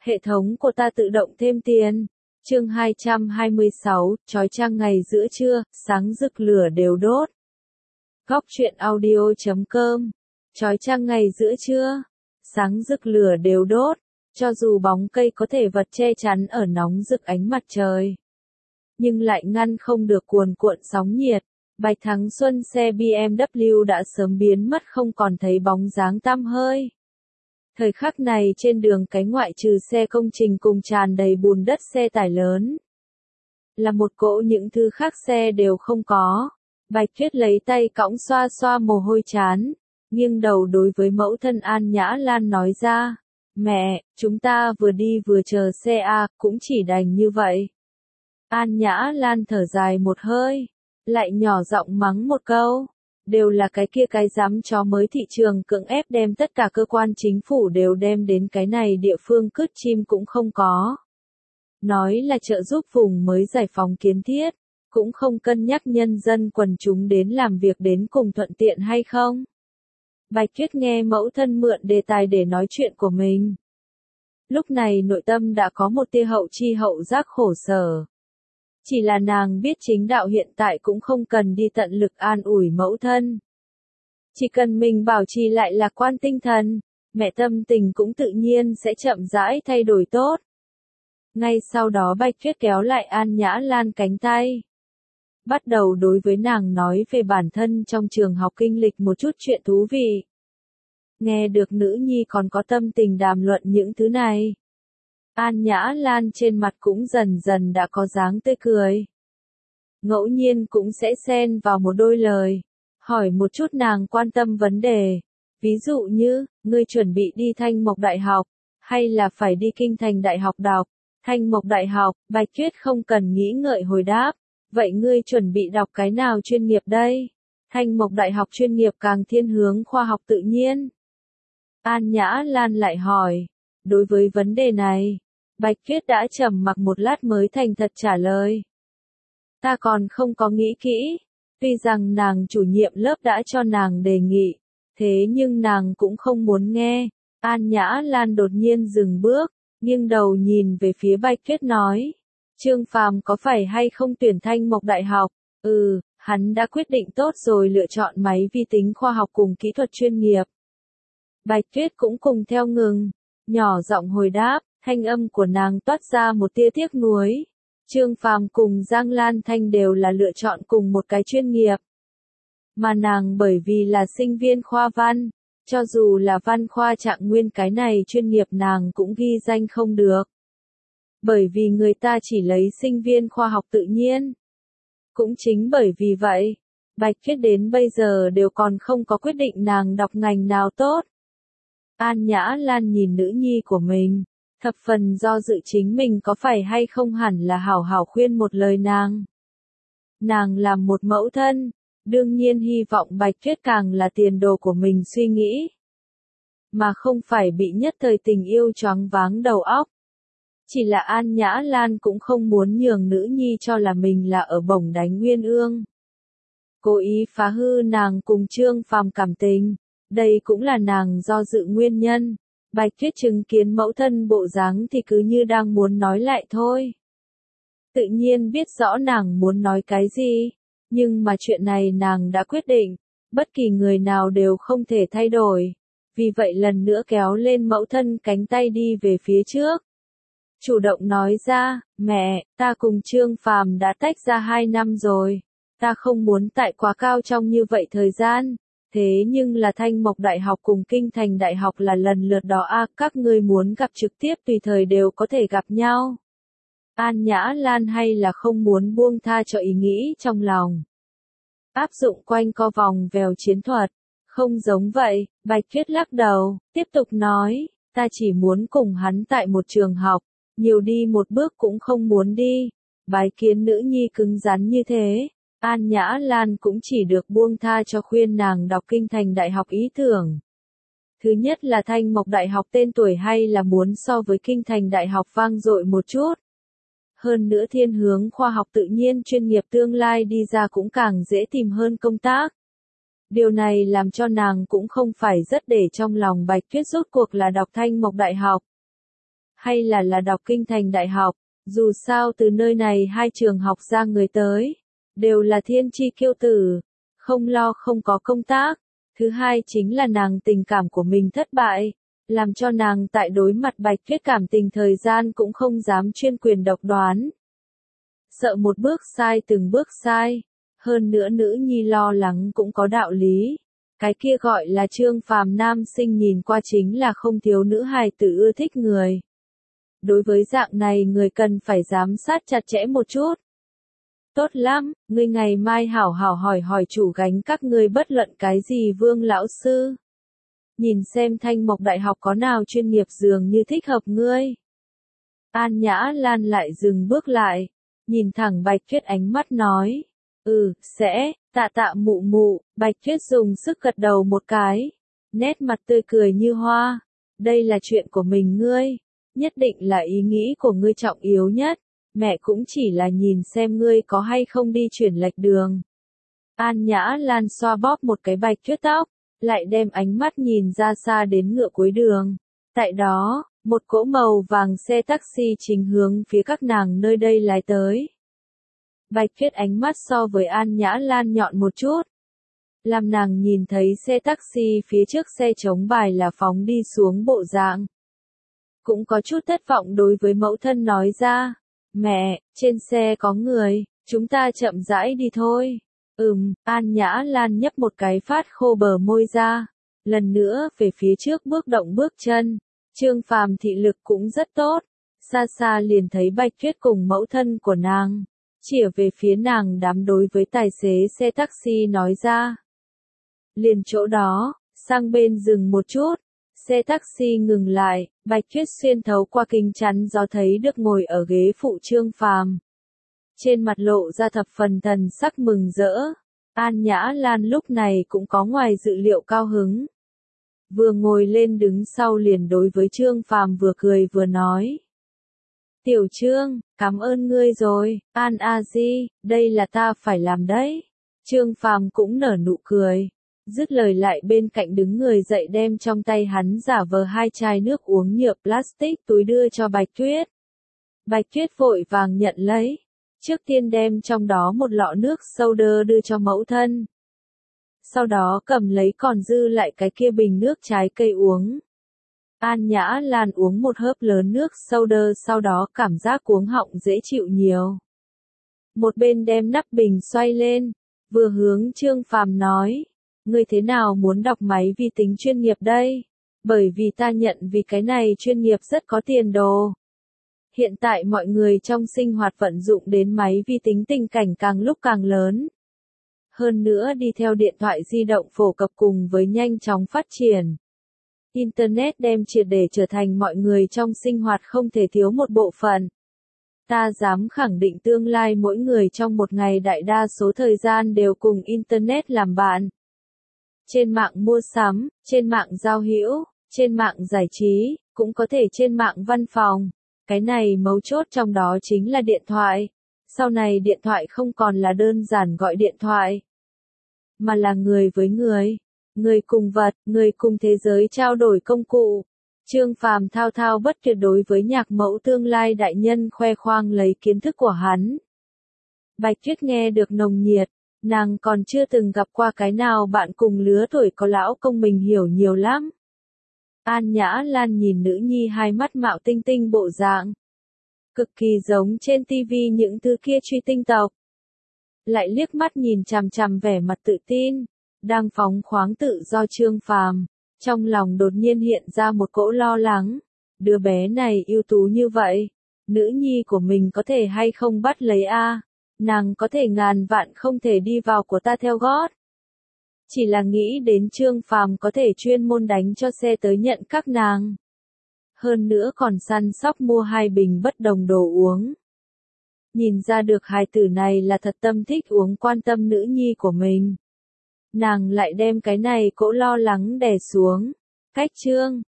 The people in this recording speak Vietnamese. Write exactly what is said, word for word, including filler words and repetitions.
Hệ thống của ta tự động thêm tiền. Chương hai trăm hai mươi sáu, chói chang ngày giữa trưa, sáng rực lửa đều đốt. Góc truyện audio chấm com. Chói chang ngày giữa trưa, sáng rực lửa đều đốt, cho dù bóng cây có thể vật che chắn ở nóng rực ánh mặt trời, nhưng lại ngăn không được cuồn cuộn sóng nhiệt. Bạch Thắng Xuân xe bê em vê đã sớm biến mất không còn thấy bóng dáng tăm hơi. Thời khắc này trên đường cái ngoại trừ xe công trình cùng tràn đầy bùn đất xe tải lớn, là một cỗ những thứ khác xe đều không có. Bạch Tuyết lấy tay cõng xoa xoa mồ hôi trán, nghiêng đầu đối với mẫu thân An Nhã Lan nói ra, mẹ, chúng ta vừa đi vừa chờ xe à, cũng chỉ đành như vậy. An Nhã Lan thở dài một hơi, lại nhỏ giọng mắng một câu, đều là cái kia cái dám chó mới thị trường cưỡng ép đem tất cả cơ quan chính phủ đều đem đến cái này địa phương cứt chim cũng không có. Nói là trợ giúp vùng mới giải phóng kiến thiết, cũng không cân nhắc nhân dân quần chúng đến làm việc đến cùng thuận tiện hay không. Bạch Tuyết nghe mẫu thân mượn đề tài để nói chuyện của mình. Lúc này nội tâm đã có một tia hậu chi hậu giác khổ sở. Chỉ là nàng biết chính đạo hiện tại cũng không cần đi tận lực an ủi mẫu thân. Chỉ cần mình bảo trì lại lạc quan tinh thần, mẹ tâm tình cũng tự nhiên sẽ chậm rãi thay đổi tốt. Ngay sau đó Bạch Tuyết kéo lại An Nhã Lan cánh tay. Bắt đầu đối với nàng nói về bản thân trong trường học kinh lịch một chút chuyện thú vị. Nghe được nữ nhi còn có tâm tình đàm luận những thứ này. An Nhã Lan trên mặt cũng dần dần đã có dáng tươi cười. Ngẫu nhiên cũng sẽ xen vào một đôi lời, hỏi một chút nàng quan tâm vấn đề. Ví dụ như, ngươi chuẩn bị đi Thanh Mộc Đại học, hay là phải đi Kinh Thành Đại học đọc. Thanh Mộc Đại học, Bạch Tuyết không cần nghĩ ngợi hồi đáp. Vậy ngươi chuẩn bị đọc cái nào chuyên nghiệp đây? Thanh Mộc Đại học chuyên nghiệp càng thiên hướng khoa học tự nhiên. An Nhã Lan lại hỏi. Đối với vấn đề này, Bạch Tuyết đã trầm mặc một lát mới thành thật trả lời. Ta còn không có nghĩ kỹ, tuy rằng nàng chủ nhiệm lớp đã cho nàng đề nghị, thế nhưng nàng cũng không muốn nghe. An Nhã Lan đột nhiên dừng bước, nghiêng đầu nhìn về phía Bạch Tuyết nói, Trương Phàm có phải hay không tuyển Thanh Mộc Đại học? Ừ, hắn đã quyết định tốt rồi lựa chọn máy vi tính khoa học cùng kỹ thuật chuyên nghiệp. Bạch Tuyết cũng cùng theo ngừng, nhỏ giọng hồi đáp, thanh âm của nàng toát ra một tia tiếc nuối. Trương Phàm cùng Giang Lan Thanh đều là lựa chọn cùng một cái chuyên nghiệp. Mà nàng bởi vì là sinh viên khoa văn, cho dù là văn khoa trạng nguyên cái này chuyên nghiệp nàng cũng ghi danh không được. Bởi vì người ta chỉ lấy sinh viên khoa học tự nhiên. Cũng chính bởi vì vậy, Bạch Tuyết đến bây giờ đều còn không có quyết định nàng đọc ngành nào tốt. An Nhã Lan nhìn nữ nhi của mình, thập phần do dự chính mình có phải hay không hẳn là hảo hảo khuyên một lời nàng. Nàng làm một mẫu thân, đương nhiên hy vọng Bạch Tuyết càng là tiền đồ của mình suy nghĩ, mà không phải bị nhất thời tình yêu choáng váng đầu óc. Chỉ là An Nhã Lan cũng không muốn nhường nữ nhi cho là mình là ở bổng đánh nguyên ương. Cố ý phá hư nàng cùng Trương Phàm cảm tình, đây cũng là nàng do dự nguyên nhân. Bạch Tuyết chứng kiến mẫu thân bộ dáng thì cứ như đang muốn nói lại thôi. Tự nhiên biết rõ nàng muốn nói cái gì, nhưng mà chuyện này nàng đã quyết định, bất kỳ người nào đều không thể thay đổi. Vì vậy lần nữa kéo lên mẫu thân cánh tay đi về phía trước. Chủ động nói ra, mẹ, ta cùng Trương Phàm đã tách ra hai năm rồi. Ta không muốn tại quá cao trong như vậy thời gian. Thế nhưng là Thanh Mộc Đại học cùng Kinh Thành Đại học là lần lượt đó a, các ngươi muốn gặp trực tiếp tùy thời đều có thể gặp nhau. An Nhã Lan hay là không muốn buông tha cho ý nghĩ trong lòng. Áp dụng quanh co vòng vèo chiến thuật. Không giống vậy, Bạch Tuyết lắc đầu, tiếp tục nói, ta chỉ muốn cùng hắn tại một trường học, nhiều đi một bước cũng không muốn đi. Bái kiến nữ nhi cứng rắn như thế. An Nhã Lan cũng chỉ được buông tha cho khuyên nàng đọc Kinh Thành Đại học ý tưởng. Thứ nhất là Thanh Mộc Đại học tên tuổi hay là muốn so với Kinh Thành Đại học vang dội một chút. Hơn nữa thiên hướng khoa học tự nhiên chuyên nghiệp tương lai đi ra cũng càng dễ tìm hơn công tác. Điều này làm cho nàng cũng không phải rất để trong lòng Bạch Tuyết rốt cuộc là đọc Thanh Mộc Đại học, hay là là đọc kinh thành đại học, dù sao từ nơi này hai trường học ra người tới, đều là thiên chi kiêu tử, không lo không có công tác. Thứ hai chính là nàng tình cảm của mình thất bại, làm cho nàng tại đối mặt Bạch Tuyết cảm tình thời gian cũng không dám chuyên quyền độc đoán. Sợ một bước sai từng bước sai, hơn nữa nữ nhi lo lắng cũng có đạo lý. Cái kia gọi là Trương Phàm nam sinh nhìn qua chính là không thiếu nữ hài tử ưa thích người. Đối với dạng này người cần phải giám sát chặt chẽ một chút. Tốt lắm, ngươi ngày mai hảo hảo hỏi hỏi chủ gánh các ngươi bất luận cái gì Vương lão sư. Nhìn xem Thanh Mộc Đại học có nào chuyên nghiệp dường như thích hợp ngươi. An Nhã Lan lại dừng bước lại, nhìn thẳng Bạch Tuyết ánh mắt nói. Ừ, sẽ, tạ tạ mụ mụ, Bạch Tuyết dùng sức gật đầu một cái. Nét mặt tươi cười như hoa. Đây là chuyện của mình ngươi. Nhất định là ý nghĩ của ngươi trọng yếu nhất. Mẹ cũng chỉ là nhìn xem ngươi có hay không đi chuyển lệch đường. An Nhã Lan xoa bóp một cái Bạch Tuyết tóc, lại đem ánh mắt nhìn ra xa đến ngựa cuối đường. Tại đó, một cỗ màu vàng xe taxi chính hướng phía các nàng nơi đây lái tới. Bạch Tuyết ánh mắt so với An Nhã Lan nhọn một chút. Làm nàng nhìn thấy xe taxi phía trước xe chống bài là phóng đi xuống bộ dạng. Cũng có chút thất vọng đối với mẫu thân nói ra. Mẹ, trên xe có người, chúng ta chậm rãi đi thôi. Ừm, An Nhã Lan nhấp một cái phát khô bờ môi ra. Lần nữa về phía trước bước động bước chân. Trương Phàm thị lực cũng rất tốt. Xa xa liền thấy Bạch Tuyết cùng mẫu thân của nàng. Chỉa về phía nàng đám đối với tài xế xe taxi nói ra. Liền chỗ đó, sang bên dừng một chút. Xe taxi ngừng lại, Bạch Tuyết xuyên thấu qua kính chắn gió thấy được ngồi ở ghế phụ Trương Phàm. Trên mặt lộ ra thập phần thần sắc mừng rỡ. An Nhã Lan lúc này cũng có ngoài dự liệu cao hứng. Vừa ngồi lên đứng sau liền đối với Trương Phàm vừa cười vừa nói. Tiểu Trương, cảm ơn ngươi rồi, An A Di, đây là ta phải làm đấy. Trương Phàm cũng nở nụ cười. Dứt lời lại bên cạnh đứng người dậy đem trong tay hắn giả vờ hai chai nước uống nhựa plastic túi đưa cho Bạch Tuyết. Bạch Tuyết vội vàng nhận lấy. Trước tiên đem trong đó một lọ nước soda đưa cho mẫu thân. Sau đó cầm lấy còn dư lại cái kia bình nước trái cây uống. An Nhã Lan uống một hớp lớn nước soda sau đó cảm giác cuống họng dễ chịu nhiều. Một bên đem nắp bình xoay lên, vừa hướng Trương Phàm nói. Ngươi thế nào muốn đọc máy vi tính chuyên nghiệp đây? Bởi vì ta nhận vì cái này chuyên nghiệp rất có tiền đồ. Hiện tại mọi người trong sinh hoạt vận dụng đến máy vi tính tình cảnh càng lúc càng lớn. Hơn nữa đi theo điện thoại di động phổ cập cùng với nhanh chóng phát triển. Internet đem triệt để trở thành mọi người trong sinh hoạt không thể thiếu một bộ phận. Ta dám khẳng định tương lai mỗi người trong một ngày đại đa số thời gian đều cùng Internet làm bạn. Trên mạng mua sắm, trên mạng giao hữu, trên mạng giải trí, cũng có thể trên mạng văn phòng. Cái này mấu chốt trong đó chính là điện thoại. Sau này điện thoại không còn là đơn giản gọi điện thoại, mà là người với người, người cùng vật, người cùng thế giới trao đổi công cụ. Trương Phàm thao thao bất tuyệt đối với nhạc mẫu tương lai đại nhân khoe khoang lấy kiến thức của hắn. Bạch Tuyết nghe được nồng nhiệt. Nàng còn chưa từng gặp qua cái nào bạn cùng lứa tuổi có lão công mình hiểu nhiều lắm. An Nhã Lan nhìn nữ nhi hai mắt mạo tinh tinh bộ dạng. Cực kỳ giống trên tivi những thứ kia truy tinh tộc. Lại liếc mắt nhìn chằm chằm vẻ mặt tự tin, đang phóng khoáng tự do Trương Phàm. Trong lòng đột nhiên hiện ra một cỗ lo lắng. Đứa bé này ưu tú như vậy. Nữ nhi của mình có thể hay không bắt lấy a? Nàng có thể ngàn vạn không thể đi vào của ta theo gót. Chỉ là nghĩ đến Trương Phàm có thể chuyên môn đánh cho xe tới nhận các nàng. Hơn nữa còn săn sóc mua hai bình bất đồng đồ uống. Nhìn ra được hài tử này là thật tâm thích uống quan tâm nữ nhi của mình. Nàng lại đem cái này cỗ lo lắng đè xuống. Cách Trương